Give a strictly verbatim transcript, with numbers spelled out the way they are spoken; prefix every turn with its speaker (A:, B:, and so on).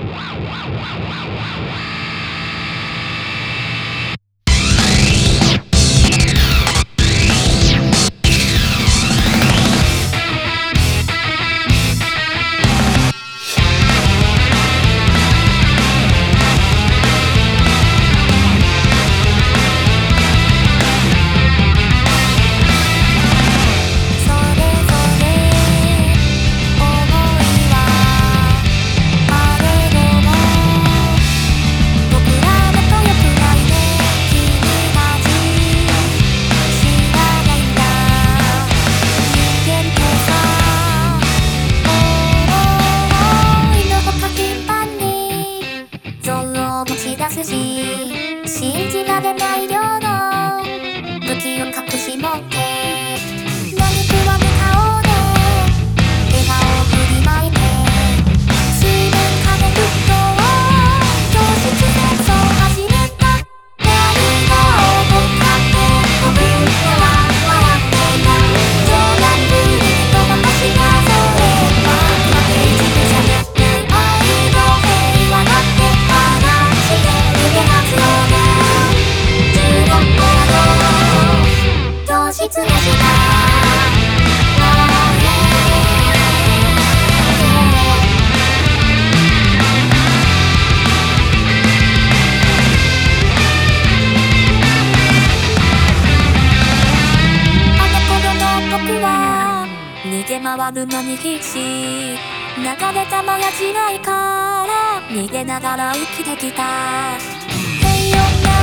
A: 信じられない量の武器を隠し持って何食わぬ顔で笑顔を振りまいて水面下で沸騰教室戦争始めた何が起こったって僕らは笑っていた冗談風にごまかしがそれは負け一で喋って愛の平和だって話して逃げなつろうが糖質の下僕は逃げ回るのに必死流れ弾や地雷から逃げながら生きてきた平穏な